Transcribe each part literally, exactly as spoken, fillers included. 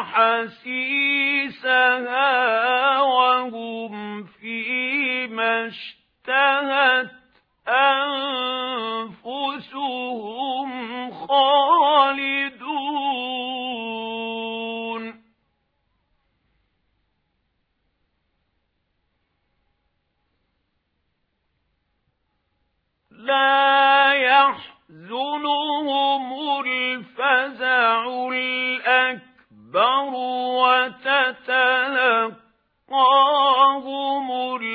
حَسِيسَهَا وَهُمْ فِيمَا اشْتَهَتْ أَنفُسُهُمْ خَالِدُونَ لَا يَحْزُنُهُمُ الْفَزَعُ الْأَكْبَرُ وَتَتَلَقَّاهُمُ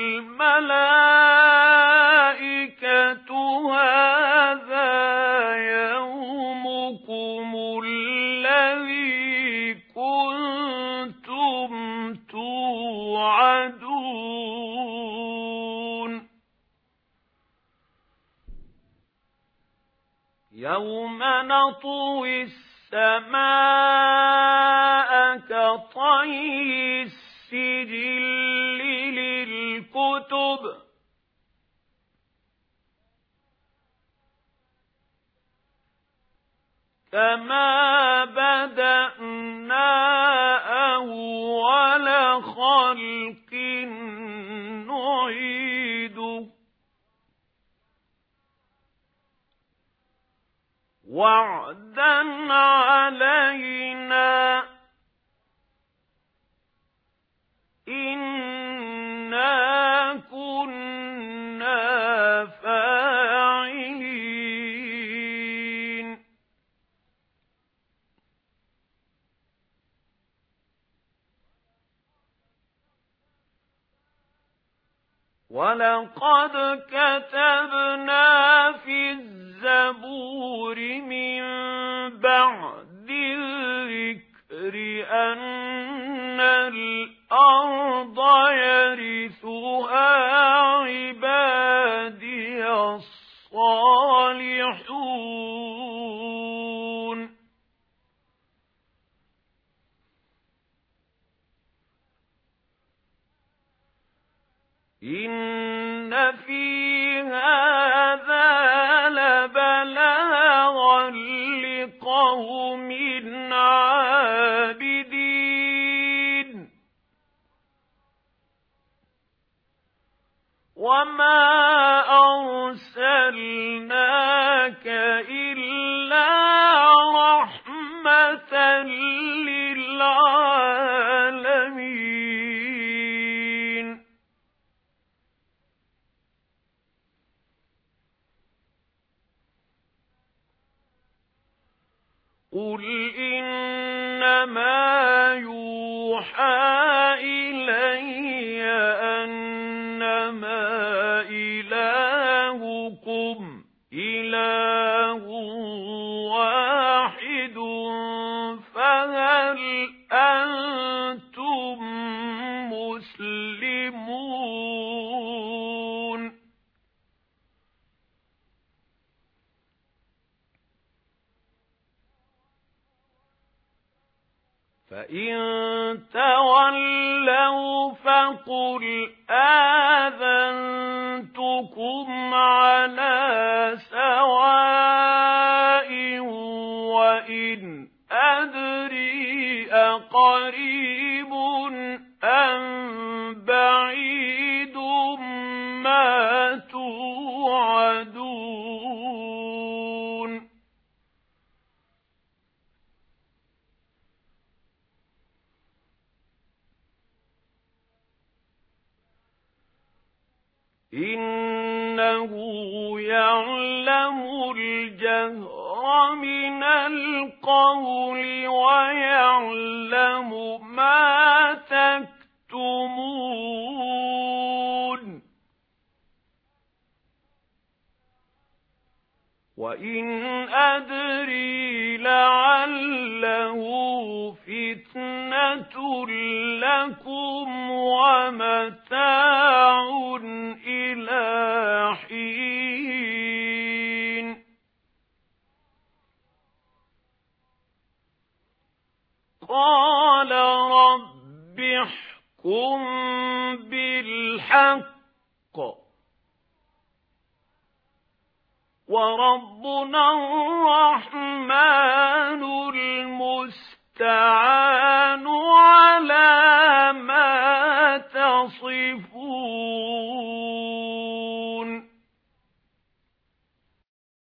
الْمَلَائِكَةُ هَذَا يَوْمُكُمُ الَّذِي كُنتُمْ تُوعَدُونَ يَوْمَ نَطْوِي السَّمَاءَ كَطَيِّ السِّجِلِّ لِلْكُتُبِ كَمَا بَدَأْنَا أَوَّلَ خَلْقٍ نُّعِيدُهُ وَعْدًا عَلَيْنَا إِنَّا كُنَّا فَاعِلِينَ وَلَقَدْ كَتَبْنَا فِي الزَّبُورِ مِن بَعْدِ الذِّكْرِ أَنَّ الْأَرْضَ يَرِثُهَا عِبَادِيَ الصَّالِحُونَ إِنَّ فِي هَذَا لَبَلَاغًا لِقَوْمٍ عَابِدِينَ وَمَا أَرْسَلْنَاكَ إِلَّا رَحْمَةً لِلْعَالَمِينَ قُلْ إِنَّمَا يُوحَى إِلَيَّ أَنَّمَا إِلَٰهُكُمْ إِلَٰهٌ وَاحِدٌ فَهَلْ أَنتُم مُّسْلِمُونَ فَإِن تَوَلَّوْا فَقُلْ آذَنتُكُمْ عَلَى سَوَاءٍ وَإِنْ أَدْرِي أَقَرِيبٌ أَمْ بَعِيدٌ مَا تُوعَدُونَ إِنَّهُ يَعْلَمُ الْجَهْرَ مِنَ الْقَوْلِ وَيَعْلَمُ مَا تَكْتُمُونَ وَإِنْ أَدْرِي لَعَلَّهُ فِتْنَةٌ لَكُمْ وَمَتَاعٌ إِلَى حِينٍ قَالَ رَبِّ احْكُم بِالْحَقِّ وَرَبُّنَا الرَّحْمَنُ